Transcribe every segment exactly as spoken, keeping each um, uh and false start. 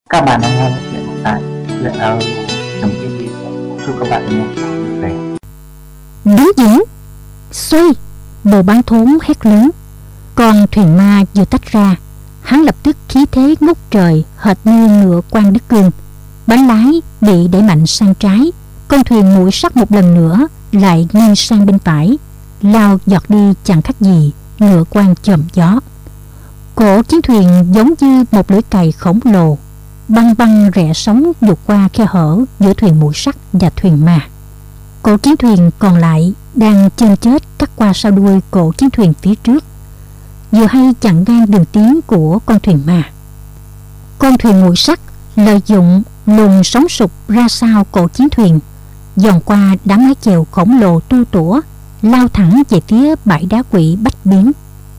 Các bạn đang nghe chuyện tại chuyện ở trong cái gì. Chúc các bạn nghe vui vẻ. Đứng vững, xoay! Bồ Bán Thốn hét lớn. Con thuyền ma vừa tách ra, hắn lập tức khí thế ngút trời, hệt như ngựa Quan Đức Cương. Bánh lái bị đẩy mạnh sang trái, con thuyền mũi sắt một lần nữa lại nghiêng sang bên phải, lao giọt đi chẳng khác gì ngựa quan chòm gió. Cổ chiến thuyền giống như một lưỡi cày khổng lồ, băng băng rẽ sóng vượt qua khe hở giữa thuyền mũi sắt và thuyền ma. Cổ chiến thuyền còn lại đang chênh chết cắt qua sau đuôi cổ chiến thuyền phía trước, vừa hay chặn ngang đường tiến của con thuyền ma. Con thuyền mũi sắt lợi dụng luồng sóng sụp ra sau cổ chiến thuyền, dòng qua đám mái chèo khổng lồ tu tủa, lao thẳng về phía bãi đá quỷ Bách Biến.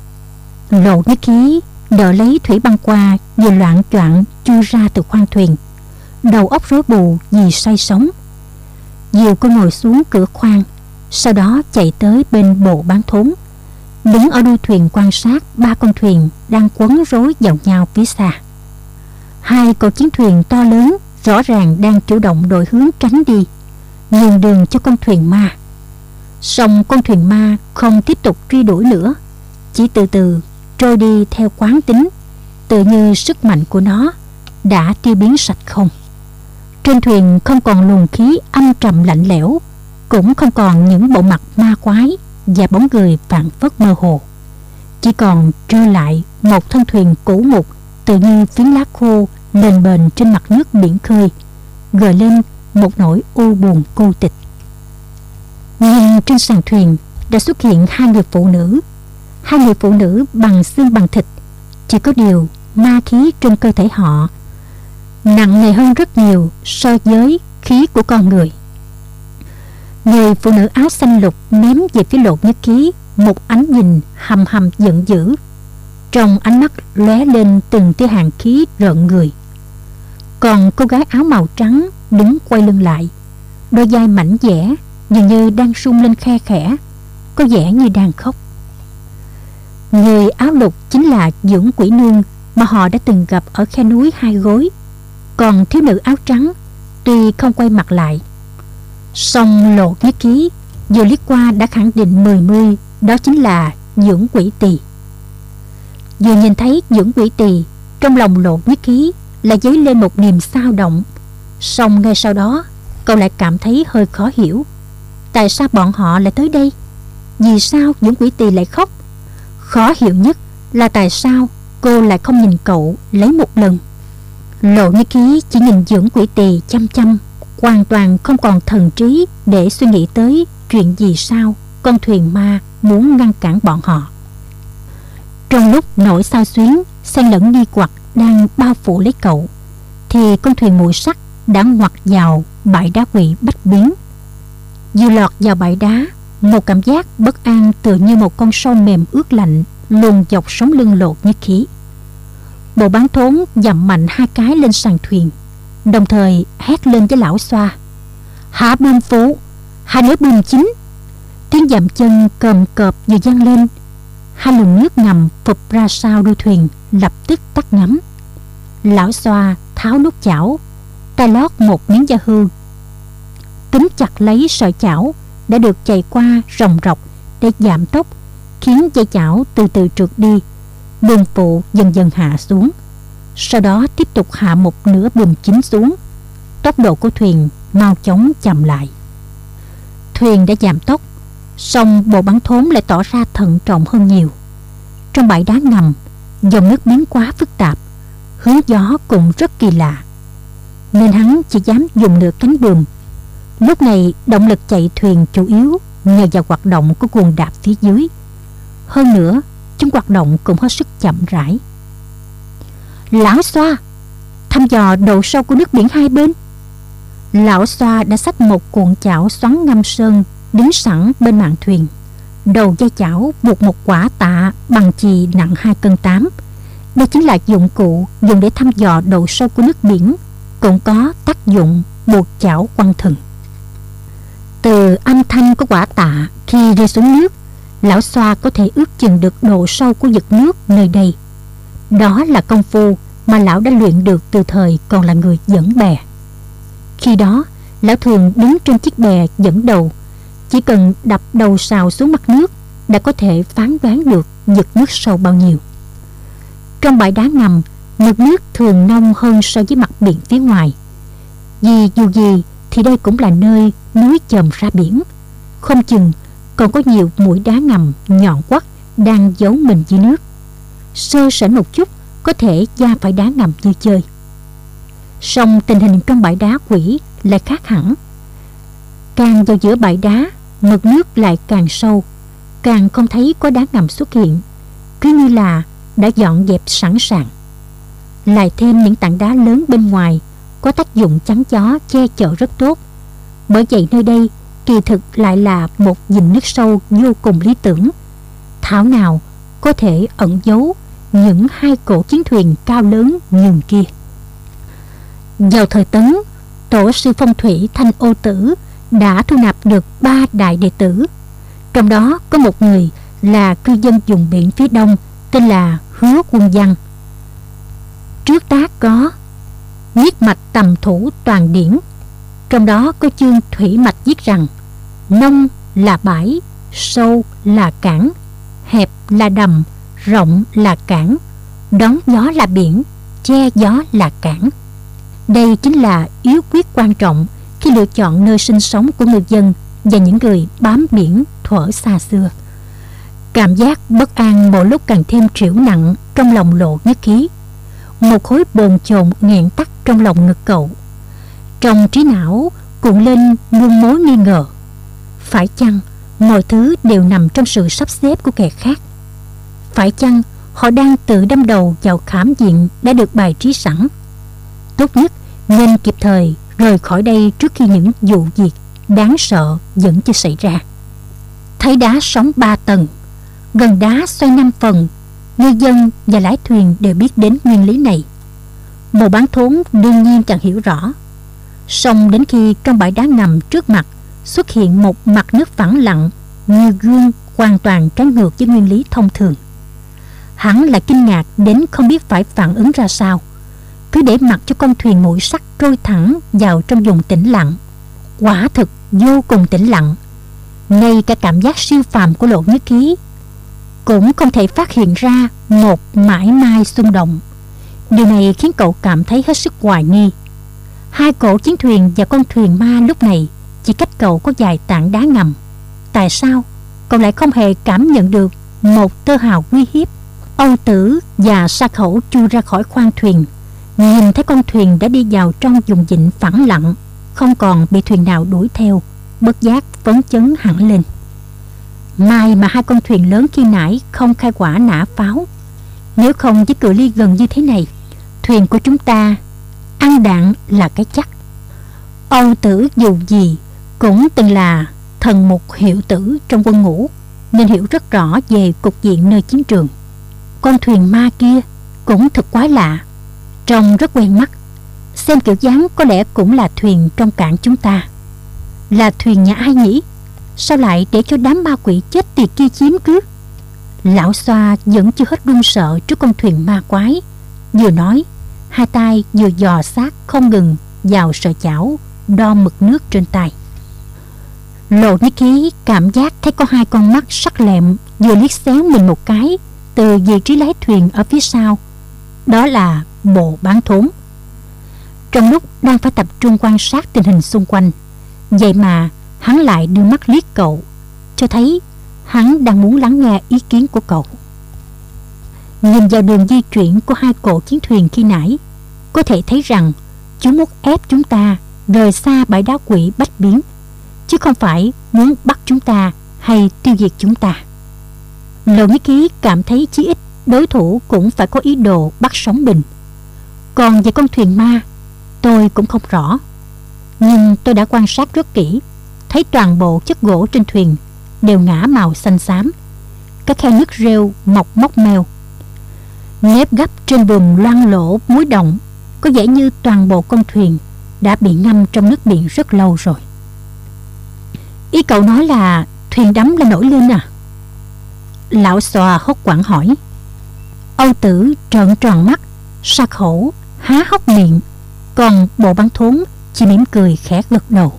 Lộ Nhất Khí đỡ lấy thủy băng qua, vừa loạn choạng chui ra từ khoang thuyền, đầu óc rối bù vì say sóng. Diều cô ngồi xuống cửa khoang, sau đó chạy tới bên Bồ Bán Thốn, đứng ở đuôi thuyền quan sát ba con thuyền đang quấn rối vào nhau phía xa. Hai cổ chiến thuyền to lớn rõ ràng đang chủ động đổi hướng tránh đi, nhường đường cho con thuyền ma. Song con thuyền ma không tiếp tục truy đuổi nữa, chỉ từ từ trôi đi theo quán tính, tự như sức mạnh của nó đã tiêu biến sạch không. Trên thuyền không còn luồng khí âm trầm lạnh lẽo, cũng không còn những bộ mặt ma quái và bóng người phảng phất mơ hồ, chỉ còn trơ lại một thân thuyền cũ mục, tự như phiến lá khô lềnh bềnh trên mặt nước biển khơi, gợi lên một nỗi u buồn cô tịch. Nhưng trên sàn thuyền đã xuất hiện hai người phụ nữ, hai người phụ nữ bằng xương bằng thịt, chỉ có điều ma khí trong cơ thể họ nặng nề hơn rất nhiều so với khí của con người. Người phụ nữ áo xanh lục ném về phía Lộ Nhất Khí một ánh nhìn hầm hầm giận dữ, trong ánh mắt lóe lên từng tia hàn khí rợn người. Còn cô gái áo màu trắng đứng quay lưng lại, đôi vai mảnh dẻ dường như đang rung lên khe khẽ, có vẻ như đang khóc. Người áo lục chính là Dưỡng Quỷ Nương mà họ đã từng gặp ở khe núi Hai Gối. Còn thiếu nữ áo trắng tuy không quay mặt lại, song Lộ Nhất Khí vừa liếc qua đã khẳng định mười mươi đó chính là Dưỡng Quỷ Tỳ. Vừa nhìn thấy Dưỡng Quỷ Tỳ, trong lòng Lộ Nhất Khí lại dấy lên một niềm xao động. Song ngay sau đó cậu lại cảm thấy hơi khó hiểu, tại sao bọn họ lại tới đây? Vì sao Dưỡng Quỷ Tỳ lại khóc? Khó hiểu nhất là tại sao cô lại không nhìn cậu lấy một lần. Lộ Nhất Khí chỉ nhìn Dưỡng Quỷ Tỳ chăm chăm, hoàn toàn không còn thần trí để suy nghĩ tới chuyện gì sao con thuyền ma muốn ngăn cản bọn họ. Trong lúc nỗi xao xuyến xen lẫn nghi hoặc đang bao phủ lấy cậu, thì con thuyền mũi sắt đã ngoặt vào bãi đá quỷ Bách Biến. Vừa lọt vào bãi đá, một cảm giác bất an tựa như một con sâu mềm ướt lạnh luồn dọc sống lưng Lộ Nhất Khí. Bồ Bán Thốn dậm mạnh hai cái lên sàn thuyền, đồng thời hét lên với lão xoa: "Hạ bươm phụ, hạ nửa bươm chính!" Tiếng dậm chân cồm cộp vừa vang lên, hai luồng nước ngầm phụp ra sau đuôi thuyền lập tức tắt ngấm. Lão xoa tháo nút chảo, tay lót một miếng da hương, túm chặt lấy sợi chảo đã được chạy qua ròng rọc để giảm tốc, khiến dây chảo từ từ trượt đi. Bươm phụ dần dần hạ xuống, sau đó tiếp tục hạ một nửa bươm chính xuống. Tốc độ của thuyền mau chóng chậm lại. Thuyền đã giảm tốc, song Bồ Bán Thốn lại tỏ ra thận trọng hơn nhiều. Trong bãi đá ngầm, dòng nước biến quá phức tạp, hướng gió cũng rất kỳ lạ, nên hắn chỉ dám dùng nửa cánh buồm. Lúc này động lực chạy thuyền chủ yếu nhờ vào hoạt động của guồng đạp phía dưới, hơn nữa chúng hoạt động cũng hết sức chậm rãi. "Lão xoa, thăm dò độ sâu của nước biển hai bên." Lão xoa đã xách một cuộn chảo xoắn ngâm sơn đứng sẵn bên mạn thuyền. Đầu dây chảo buộc một quả tạ bằng chì nặng hai cân tám. Đây chính là dụng cụ dùng để thăm dò độ sâu của nước biển, cũng có tác dụng buộc chảo quăng thừng. Từ âm thanh của quả tạ khi rơi xuống nước, lão xoa có thể ước chừng được độ sâu của vực nước nơi đây. Đó là công phu mà lão đã luyện được từ thời còn là người dẫn bè. Khi đó, lão thường đứng trên chiếc bè dẫn đầu, chỉ cần đập đầu sào xuống mặt nước đã có thể phán đoán được mực nước sâu bao nhiêu. Trong bãi đá ngầm, mực nước thường nông hơn so với mặt biển phía ngoài. Vì dù gì thì đây cũng là nơi núi chồm ra biển, không chừng còn có nhiều mũi đá ngầm nhọn quắt đang giấu mình dưới nước. Sơ sẩy một chút có thể va phải đá ngầm như chơi. Song tình hình trong bãi đá quỷ lại khác hẳn. Càng vào giữa bãi đá, mực nước lại càng sâu, càng không thấy có đá ngầm xuất hiện, cứ như là đã dọn dẹp sẵn sàng. Lại thêm những tảng đá lớn bên ngoài có tác dụng chắn gió che chở rất tốt. Bởi vậy nơi đây kỳ thực lại là một vịnh nước sâu vô cùng lý tưởng. Thảo nào có thể ẩn giấu những hai cỗ chiến thuyền cao lớn nhường kia. Vào thời Tấn, tổ sư phong thủy Thanh Ô Tử đã thu nạp được ba đại đệ tử. Trong đó có một người là cư dân vùng biển phía đông tên là Hứa Quân Văn. Trước tác có Niết mạch tầm thủ toàn điển, trong đó có chương thủy mạch viết rằng: nông là bãi, sâu là cảng, hẹp là đầm, rộng là cảng, đón gió là biển, che gió là cảng. Đây chính là yếu quyết quan trọng khi lựa chọn nơi sinh sống của người dân và những người bám biển thuở xa xưa. Cảm giác bất an mỗi lúc càng thêm trĩu nặng trong lòng Lộ Nhất Khí. Một khối bồn chồn nghẹn tắc trong lòng ngực cậu. Trong trí não cuộn lên muôn mối nghi ngờ. Phải chăng mọi thứ đều nằm trong sự sắp xếp của kẻ khác? Phải chăng họ đang tự đâm đầu vào khảm diện đã được bài trí sẵn? Tốt nhất nên kịp thời rời khỏi đây trước khi những vụ việc đáng sợ vẫn chưa xảy ra. Thấy đá sóng ba tầng, gần đá xoay năm phần, ngư dân và lái thuyền đều biết đến nguyên lý này. Bồ Bán Thốn đương nhiên chẳng hiểu rõ. Song đến khi trong bãi đá ngầm trước mặt xuất hiện một mặt nước phẳng lặng như gương, hoàn toàn trái ngược với nguyên lý thông thường, hắn là kinh ngạc đến không biết phải phản ứng ra sao, cứ để mặc cho con thuyền mũi sắt trôi thẳng vào trong vùng tĩnh lặng. Quả thực vô cùng tĩnh lặng. Ngay cả cảm giác siêu phàm của Lộ Nhất Khí cũng không thể phát hiện ra một mãi mai xung động. Điều này khiến cậu cảm thấy hết sức hoài nghi. Hai cỗ chiến thuyền và con thuyền ma lúc này chỉ cách cậu có vài tảng đá ngầm. Tại sao cậu lại không hề cảm nhận được một tơ hào uy hiếp? Âu Tử và Sa Khẩu chui ra khỏi khoang thuyền, nhìn thấy con thuyền đã đi vào trong vùng vịnh phẳng lặng, không còn bị thuyền nào đuổi theo, bất giác phấn chấn hẳn lên. May mà hai con thuyền lớn khi nãy không khai quả nã pháo. Nếu không với cự ly gần như thế này, thuyền của chúng ta ăn đạn là cái chắc. Âu Tử dù gì cũng từng là thần mục hiệu tử trong quân ngũ, nên hiểu rất rõ về cục diện nơi chiến trường. Con thuyền ma kia cũng thật quái lạ, trông rất quen mắt. Xem kiểu dáng có lẽ cũng là thuyền trong cảng chúng ta. Là thuyền nhà ai nhỉ? Sao lại để cho đám ma quỷ chết tiệt kia chiếm cứ? Lão Xoa vẫn chưa hết run sợ trước con thuyền ma quái. Vừa nói, hai tay vừa dò sát không ngừng vào sợi chảo đo mực nước trên tay. Lộ Nhất Khí cảm giác thấy có hai con mắt sắc lẹm vừa liếc xéo mình một cái từ vị trí lái thuyền ở phía sau. Đó là Bồ Bán Thốn. Trong lúc đang phải tập trung quan sát tình hình xung quanh, vậy mà hắn lại đưa mắt liếc cậu, cho thấy hắn đang muốn lắng nghe ý kiến của cậu. Nhìn vào đường di chuyển của hai cỗ chiến thuyền khi nãy, có thể thấy rằng chúng muốn ép chúng ta rời xa bãi đá quỷ Bách Biến, chứ không phải muốn bắt chúng ta hay tiêu diệt chúng ta. Lộ Nhất Khí cảm thấy chí ít đối thủ cũng phải có ý đồ bắt sống mình. Còn về con thuyền ma, tôi cũng không rõ, nhưng tôi đã quan sát rất kỹ, thấy toàn bộ chất gỗ trên thuyền đều ngả màu xanh xám, các khe nứt rêu mọc móc meo. Nếp gấp trên buồm loang lỗ muối đồng, có vẻ như toàn bộ con thuyền đã bị ngâm trong nước biển rất lâu rồi. Ý cậu nói là thuyền đắm là nổi lên à? Lão Xòa hốt hoảng hỏi. Âu Tử trợn tròn mắt, Sa Khẩu há hốc miệng, còn Bộ Bán Thốn chỉ mỉm cười khẽ gật đầu.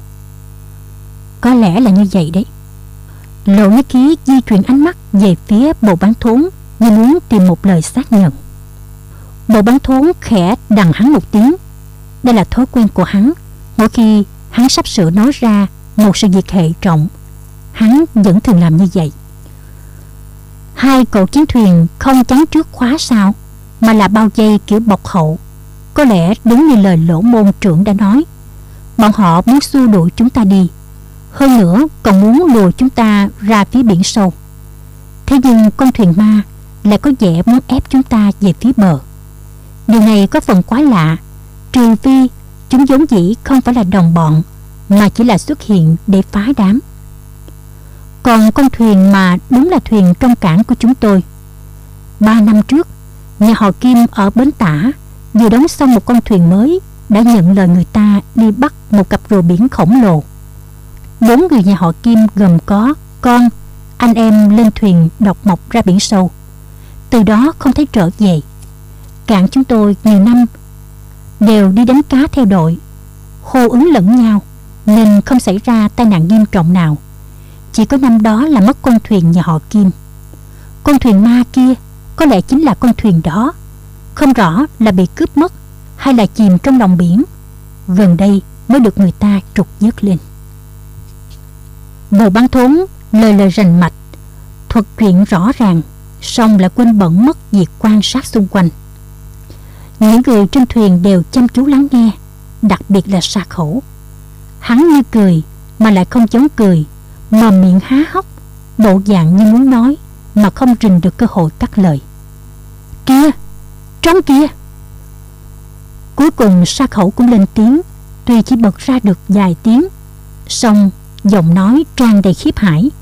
Có lẽ là như vậy đấy. Lộ Nhất Ký di chuyển ánh mắt về phía Bộ Bán Thốn như muốn tìm một lời xác nhận. Bộ Bán Thốn khẽ đằng hắn một tiếng. Đây là thói quen của hắn. Mỗi khi hắn sắp sửa nói ra một sự việc hệ trọng, hắn vẫn thường làm như vậy. Hai cỗ chiến thuyền không chắn trước khóa sao, mà là bao vây kiểu bọc hậu. Có lẽ đúng như lời Lỗ môn trưởng đã nói, bọn họ muốn xua đuổi chúng ta đi, hơn nữa còn muốn lùa chúng ta ra phía biển sâu. Thế nhưng con thuyền ma lại có vẻ muốn ép chúng ta về phía bờ. Điều này có phần quái lạ, trừ phi chúng vốn dĩ không phải là đồng bọn, mà chỉ là xuất hiện để phá đám. Còn con thuyền mà đúng là thuyền trong cảng của chúng tôi. Ba năm trước, nhà họ Kim ở Bến Tả vừa đóng xong một con thuyền mới, đã nhận lời người ta đi bắt một cặp rùa biển khổng lồ. Bốn người nhà họ Kim gồm có con, anh em lên thuyền độc mộc ra biển sâu, từ đó không thấy trở về. Cảng chúng tôi nhiều năm đều đi đánh cá theo đội, hô ứng lẫn nhau, nên không xảy ra tai nạn nghiêm trọng nào. Chỉ có năm đó là mất con thuyền nhà họ Kim. Con thuyền ma kia có lẽ chính là con thuyền đó, không rõ là bị cướp mất hay là chìm trong lòng biển, gần đây mới được người ta trục vớt lên. Bộ Bán Thốn lời lời rành mạch, thuật chuyện rõ ràng, song lại quên bẵng mất việc quan sát xung quanh. Những người trên thuyền đều chăm chú lắng nghe, đặc biệt là Sa Khẩu. Hắn như cười mà lại không giống cười, mồm miệng há hốc, bộ dạng như muốn nói mà không rình được cơ hội cắt lời. Kia, trong kia! Cuối cùng Sa Khẩu cũng lên tiếng, tuy chỉ bật ra được vài tiếng, song giọng nói tràn đầy khiếp hải.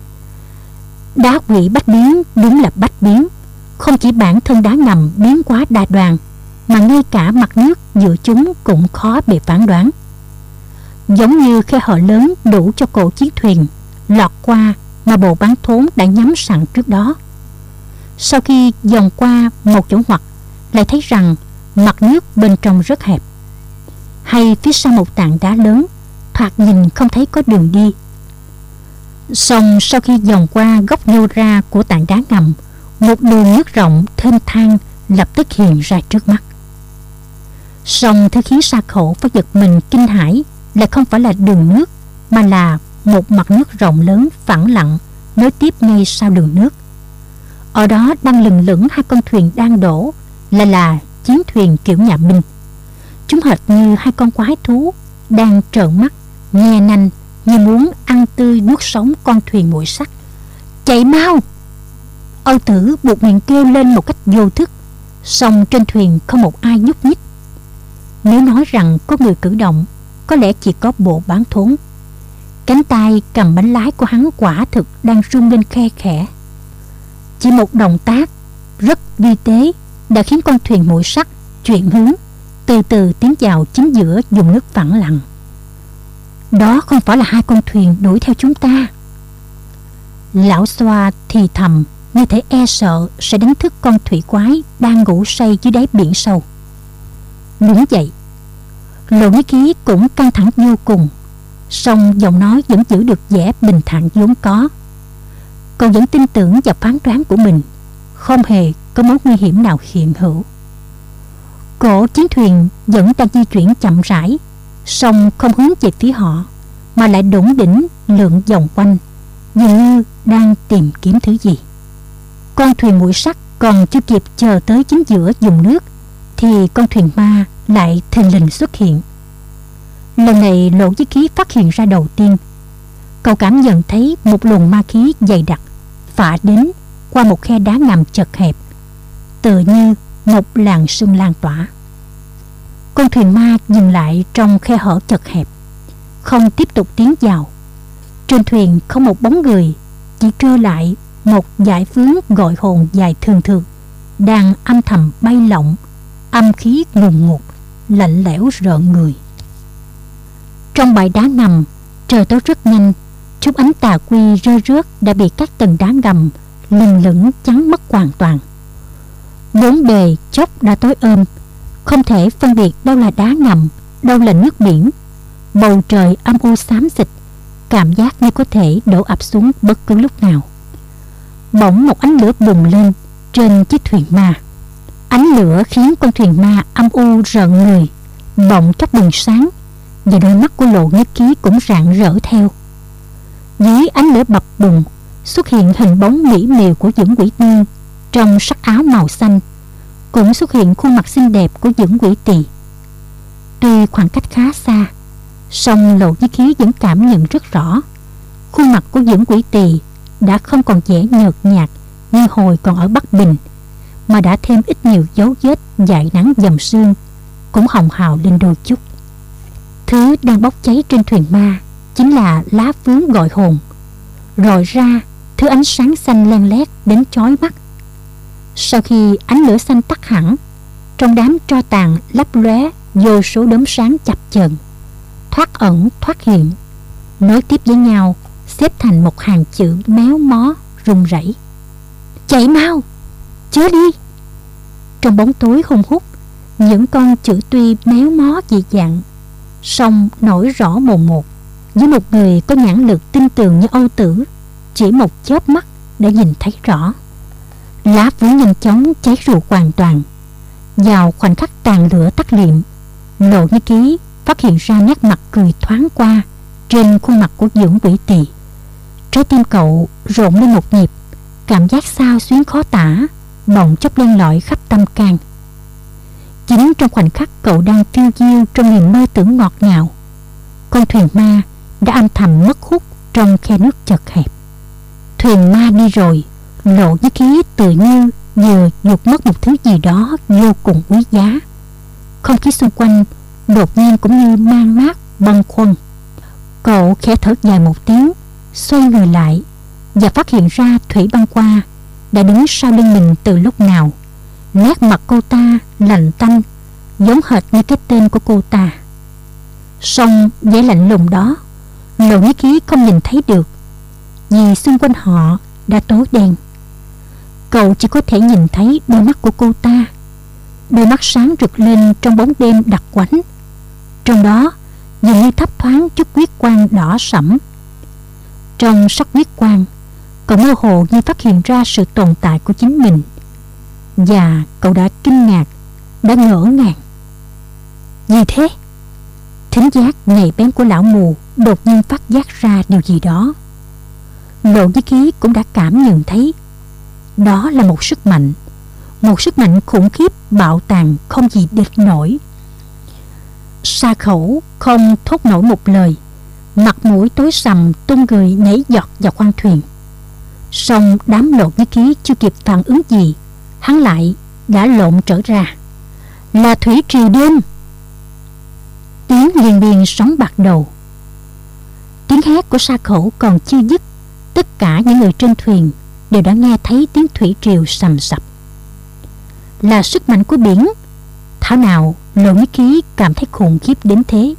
Đá quỷ bách biến đúng là bách biến. Không chỉ bản thân đá ngầm biến quá đa đoan, mà ngay cả mặt nước giữa chúng cũng khó bị phán đoán. Giống như khe hở lớn đủ cho cổ chiến thuyền lọt qua mà Bộ Bán Thốn đã nhắm sẵn trước đó. Sau khi vòng qua một chỗ ngoặt, lại thấy rằng mặt nước bên trong rất hẹp, hay phía sau một tảng đá lớn, thoạt nhìn không thấy có đường đi. Xong sau khi vòng qua góc nhô ra của tảng đá ngầm, một đường nước rộng thênh thang lập tức hiện ra trước mắt. Xong thứ khiến Sa Khẩu phải giật mình kinh hãi lại không phải là đường nước, mà là một mặt nước rộng lớn phẳng lặng nối tiếp ngay sau đường nước. Ở đó đang lừng lững hai con thuyền đang đổ, lại là chiến thuyền kiểu nhà Minh. Chúng hệt như hai con quái thú đang trợn mắt nhe nanh, như muốn ăn tươi nuốt sống con thuyền muội sắt. Chạy mau! Âu Tử buộc miệng kêu lên một cách vô thức, song trên thuyền không một ai nhúc nhích. Nếu nói rằng có người cử động, có lẽ chỉ có Bộ Bán Thốn. Cánh tay cầm bánh lái của hắn quả thực đang rung lên khe khẽ. Chỉ một động tác rất vi tế đã khiến con thuyền muội sắt chuyển hướng, từ từ tiến vào chính giữa vùng nước phẳng lặng. Đó không phải là hai con thuyền đuổi theo chúng ta. Lão Xoa thì thầm, như thể e sợ sẽ đánh thức con thủy quái đang ngủ say dưới đáy biển sâu. Đúng vậy. Lộ Nhất Ký cũng căng thẳng vô cùng, song giọng nói vẫn giữ được vẻ bình thản vốn có. Cậu vẫn tin tưởng vào phán đoán của mình, không hề có mối nguy hiểm nào hiện hữu. Cổ chiến thuyền vẫn đang di chuyển chậm rãi, song không hướng về phía họ, mà lại đủng đỉnh lượn vòng quanh, dường như đang tìm kiếm thứ gì. Con thuyền muội sắt còn chưa kịp chờ tới chính giữa vùng nước, thì con thuyền ma lại thình lình xuất hiện. Lần này Lộ Nhất Ký phát hiện ra đầu tiên. Cậu cảm nhận thấy một luồng ma khí dày đặc phả đến qua một khe đá ngầm chật hẹp, tựa như một làn sương lan tỏa. Con thuyền ma dừng lại trong khe hở chật hẹp, không tiếp tục tiến vào. Trên thuyền không một bóng người, chỉ trơ lại một dải phướng gọi hồn dài thường thường đang âm thầm bay lộng, âm khí ngùn ngụt, lạnh lẽo rợn người. Trong bãi đá ngầm, trời tối rất nhanh. Chút ánh tà quy rơi rớt đã bị các tầng đá ngầm lừng lững chắn mất hoàn toàn. Bốn bề chốc đã tối ôm, không thể phân biệt đâu là đá ngầm, đâu là nước biển. Bầu trời âm u xám xịt, cảm giác như có thể đổ ập xuống bất cứ lúc nào. Bỗng một ánh lửa bùng lên trên chiếc thuyền ma. Ánh lửa khiến con thuyền ma âm u rợn người, bỗng chốc bừng sáng, và đôi mắt của Lộ Nhất Ký cũng rạng rỡ theo. Dưới ánh lửa bập bùng xuất hiện hình bóng mỹ miều của Dưỡng Quỷ Nương trong sắc áo màu xanh, cũng xuất hiện khuôn mặt xinh đẹp của Dưỡng Quỷ Tỳ. Tuy khoảng cách khá xa, song Lộ Nhất Ký vẫn cảm nhận rất rõ khuôn mặt của Dưỡng Quỷ Tỳ đã không còn vẻ nhợt nhạt như hồi còn ở Bắc Bình, mà đã thêm ít nhiều dấu vết dại nắng dầm sương, cũng hồng hào lên đôi chút. Thứ đang bốc cháy trên thuyền ma chính là lá vướng gọi hồn, rọi ra thứ ánh sáng xanh len lét đến chói mắt. Sau khi ánh lửa xanh tắt hẳn, trong đám tro tàn lấp lóe vô số đốm sáng chập chờn, thoát ẩn thoát hiện, nối tiếp với nhau, xếp thành một hàng chữ méo mó rung rẩy. Chạy mau, chớ đi! Trong bóng tối hung hút, những con chữ tuy méo mó dị dạng, song nổi rõ mồn một. Với một người có nhãn lực tinh tường như Âu Tử, chỉ một chớp mắt đã nhìn thấy rõ. Lá vướng nhanh chóng cháy rụi hoàn toàn. Vào khoảnh khắc tàn lửa tắt liệm, Lộ Nhất Ký phát hiện ra nét mặt cười thoáng qua trên khuôn mặt của Dưỡng Quỷ Tỳ. Trái tim cậu rộn lên một nhịp, cảm giác xao xuyến khó tả bỗng chốc len lỏi khắp tâm can. Chính trong khoảnh khắc cậu đang phiêu diêu trong niềm mơ tưởng ngọt ngào, con thuyền ma đã âm thầm mất hút trong khe nước chật hẹp. Thuyền ma đi rồi, Lộ Nhất Ký tự như vừa vụt mất một thứ gì đó vô cùng quý giá. Không khí xung quanh đột nhiên cũng như man mát bâng khuâng. Cậu khẽ thở dài một tiếng, xoay người lại và phát hiện ra Thủy Băng Qua đã đứng sau lưng mình từ lúc nào. Nét mặt cô ta lạnh tanh, giống hệt như cái tên của cô ta. Song vẻ lạnh lùng đó Lộ Nhất Ký không nhìn thấy được, vì xung quanh họ đã tối đen. Cậu chỉ có thể nhìn thấy đôi mắt của cô ta, đôi mắt sáng rực lên trong bóng đêm đặc quánh. Trong đó dường như thấp thoáng chút huyết quang đỏ sẫm. Trong sắc huyết quang, cậu mơ hồ như phát hiện ra sự tồn tại của chính mình, và cậu đã kinh ngạc, đã ngỡ ngàng. Gì thế? Thính giác nhạy bén của lão mù đột nhiên phát giác ra điều gì đó. Lộ Nhất Ký cũng đã cảm nhận thấy. Đó là một sức mạnh, một sức mạnh khủng khiếp bạo tàn không gì địch nổi. Sa Khẩu không thốt nổi một lời, mặt mũi tối sầm tung người nhảy giọt vào khoang thuyền. Song đám Lộ Nhất Ký chưa kịp phản ứng gì, hắn lại đã lộn trở ra. Là thủy triều đêm! Tiếng liên miên sóng bạc đầu. Tiếng hét của Sa Khẩu còn chưa dứt, tất cả những người trên thuyền đều đã nghe thấy tiếng thủy triều sầm sập. Là sức mạnh của biển. Thảo nào Lộ Nhất Ký cảm thấy khủng khiếp đến thế.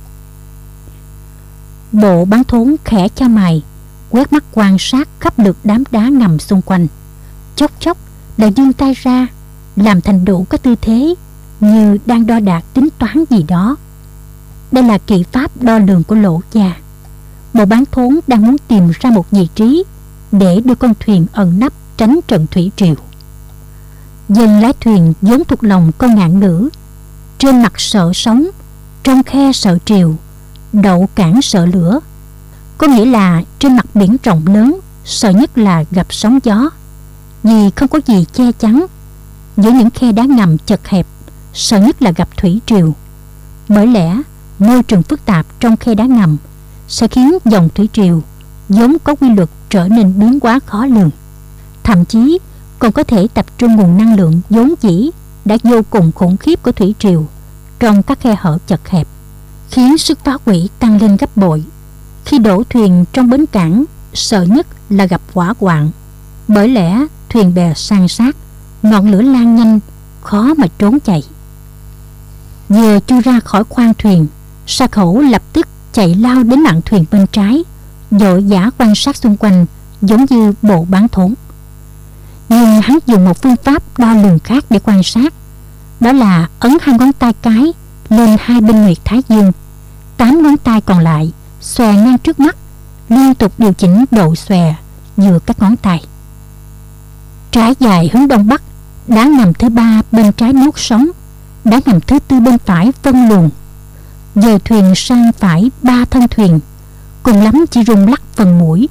Bộ Bán Thốn khẽ cho mày, quét mắt quan sát khắp lượt đám đá ngầm xung quanh, chốc chốc lại vươn tay ra, làm thành đủ các tư thế như đang đo đạc tính toán gì đó. Đây là kỹ pháp đo lường của Lỗ gia. Bộ Bán Thốn đang muốn tìm ra một vị trí để đưa con thuyền ẩn nấp tránh trận thủy triều. Dân lái thuyền vốn thuộc lòng con ngạn ngữ: trên mặt sợ sóng, trong khe sợ triều, đậu cảng sợ lửa. Có nghĩa là trên mặt biển rộng lớn, sợ nhất là gặp sóng gió, vì không có gì che chắn. Giữa những khe đá ngầm chật hẹp, sợ nhất là gặp thủy triều. Bởi lẽ môi trường phức tạp trong khe đá ngầm sẽ khiến dòng thủy triều vốn có quy luật trở nên biến hóa khó lường, thậm chí còn có thể tập trung nguồn năng lượng vốn dĩ đã vô cùng khủng khiếp của thủy triều trong các khe hở chật hẹp, khiến sức phá hủy tăng lên gấp bội. Khi đổ thuyền trong bến cảng, sợ nhất là gặp hỏa hoạn. Bởi lẽ thuyền bè san sát, ngọn lửa lan nhanh, khó mà trốn chạy. Vừa chui ra khỏi khoang thuyền, Sa Khẩu lập tức chạy lao đến mạn thuyền bên trái, vội vã quan sát xung quanh, giống như Bộ Bán Thốn. Nhưng hắn dùng một phương pháp đo lường khác để quan sát. Đó là ấn hai ngón tay cái lên hai bên huyệt thái dương, tám ngón tay còn lại xòe ngang trước mắt, liên tục điều chỉnh độ xòe giữa các ngón tay. Trái dài hướng đông bắc, đá ngầm thứ ba bên trái nuốt sống, đá ngầm thứ tư bên phải phân luồng. Dời thuyền sang phải ba thân thuyền, cùng lắm chỉ rung lắc phần mũi.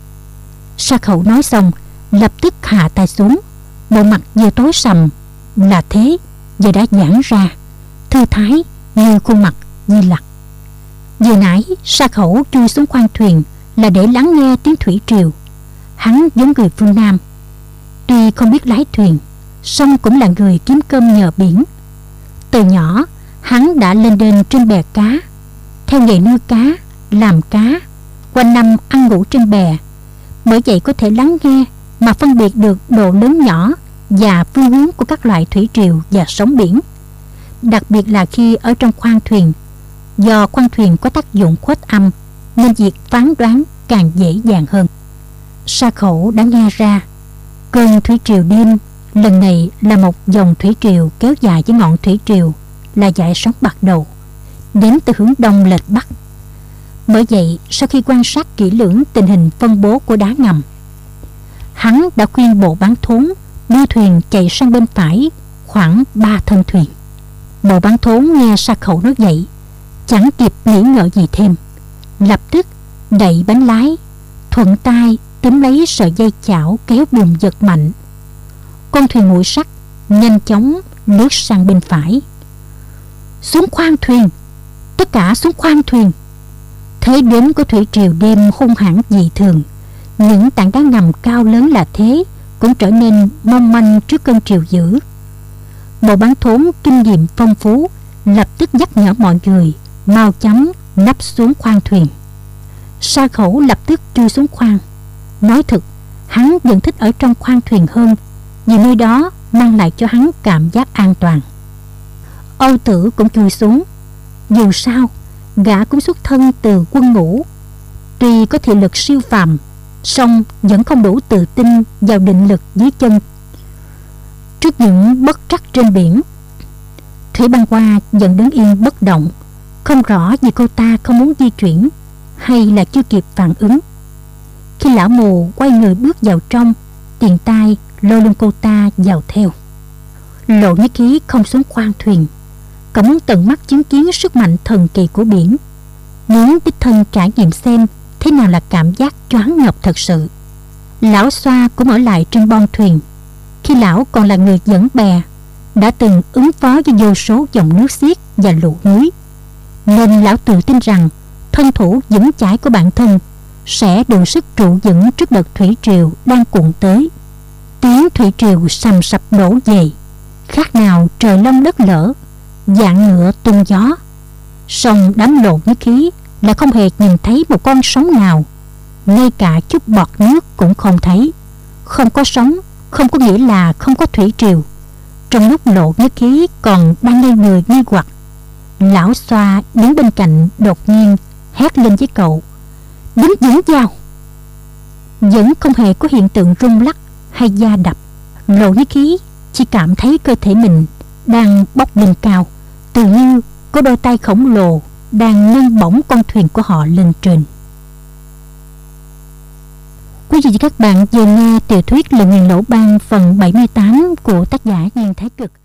Sa Khẩu nói xong, lập tức hạ tay xuống. Bộ mặt vừa tối sầm là thế giờ đã giãn ra, thư thái như khuôn mặt Di Lặc. Vừa nãy Sa Khẩu chui xuống khoang thuyền là để lắng nghe tiếng thủy triều. Hắn giống người phương Nam, tuy không biết lái thuyền, song cũng là người kiếm cơm nhờ biển. Từ nhỏ hắn đã lên đên trên bè cá, theo nghề nuôi cá, làm cá, quanh năm ăn ngủ trên bè. Bởi vậy có thể lắng nghe mà phân biệt được độ lớn nhỏ và phương hướng của các loại thủy triều và sóng biển. Đặc biệt là khi ở trong khoang thuyền, do khoang thuyền có tác dụng khuếch âm nên việc phán đoán càng dễ dàng hơn. Sa Khẩu đã nghe ra cơn thủy triều đêm lần này là một dòng thủy triều kéo dài với ngọn thủy triều là dải sóng bạc đầu đến từ hướng đông lệch bắc. Bởi vậy sau khi quan sát kỹ lưỡng tình hình phân bố của đá ngầm, hắn đã khuyên bộ bán thốn đưa thuyền chạy sang bên phải khoảng ba thân thuyền. Bộ bán thốn nghe Sa Khẩu nói vậy, chẳng kịp nghĩ ngợi gì thêm, lập tức đẩy bánh lái, thuận tay túm lấy sợi dây chảo kéo buồm giật mạnh. Con thuyền mũi sắt nhanh chóng lướt sang bên phải. Xuống khoang thuyền, tất cả xuống khoang thuyền. Thế đến của thủy triều đêm hung hãn dị thường, những tảng đá ngầm cao lớn là thế cũng trở nên mong manh trước cơn triều dữ. Bộ bán thốn kinh nghiệm phong phú lập tức nhắc nhở mọi người mau chóng nấp xuống khoang thuyền. Sa Khẩu lập tức chui xuống khoang. Nói thật, hắn vẫn thích ở trong khoang thuyền hơn, vì nơi đó mang lại cho hắn cảm giác an toàn. Âu Tử cũng chui xuống. Dù sao, gã cũng xuất thân từ quân ngũ, tuy có thị lực siêu phàm, song vẫn không đủ tự tin vào định lực dưới chân trước những bất trắc trên biển. Thủy Băng Hoa vẫn đứng yên bất động, không rõ vì cô ta không muốn di chuyển hay là chưa kịp phản ứng. Khi lão mù quay người bước vào trong, tiền tay lôi lưng cô ta vào theo. Lộ Nhất Khí không xuống khoang thuyền, cậu muốn tận mắt chứng kiến sức mạnh thần kỳ của biển, muốn đích thân trải nghiệm xem thế nào là cảm giác choáng ngợp thật sự. Lão Xoa cũng ở lại trên bon thuyền. Khi lão còn là người dẫn bè, đã từng ứng phó với vô số dòng nước xiết và lũ núi, nên lão tự tin rằng thân thủ vững chãi của bản thân sẽ đủ sức trụ vững trước đợt thủy triều đang cuộn tới. Tiếng thủy triều sầm sập đổ về, khác nào trời long đất lở, dạng ngựa tung gió. Song đám Lộ Nhất Khí là không hề nhìn thấy một con sóng nào, ngay cả chút bọt nước cũng không thấy. Không có sóng không có nghĩa là không có thủy triều. Trong lúc Lộ Nhất Khí còn đang ngây người nghi hoặc, lão Xoa đứng bên cạnh đột nhiên hét lên với cậu: "Đứng vững vào!" Vẫn không hề có hiện tượng rung lắc hay da đập. Lộ Nhất Khí chỉ cảm thấy cơ thể mình đang bốc lên cao, tự như có đôi tay khổng lồ đang nâng bổng con thuyền của họ lên trên. Quý vị và các bạn vừa nghe tiểu thuyết Lời Nguyền Lỗ Ban phần bảy mươi tám của tác giả Nhiên Thái Cực.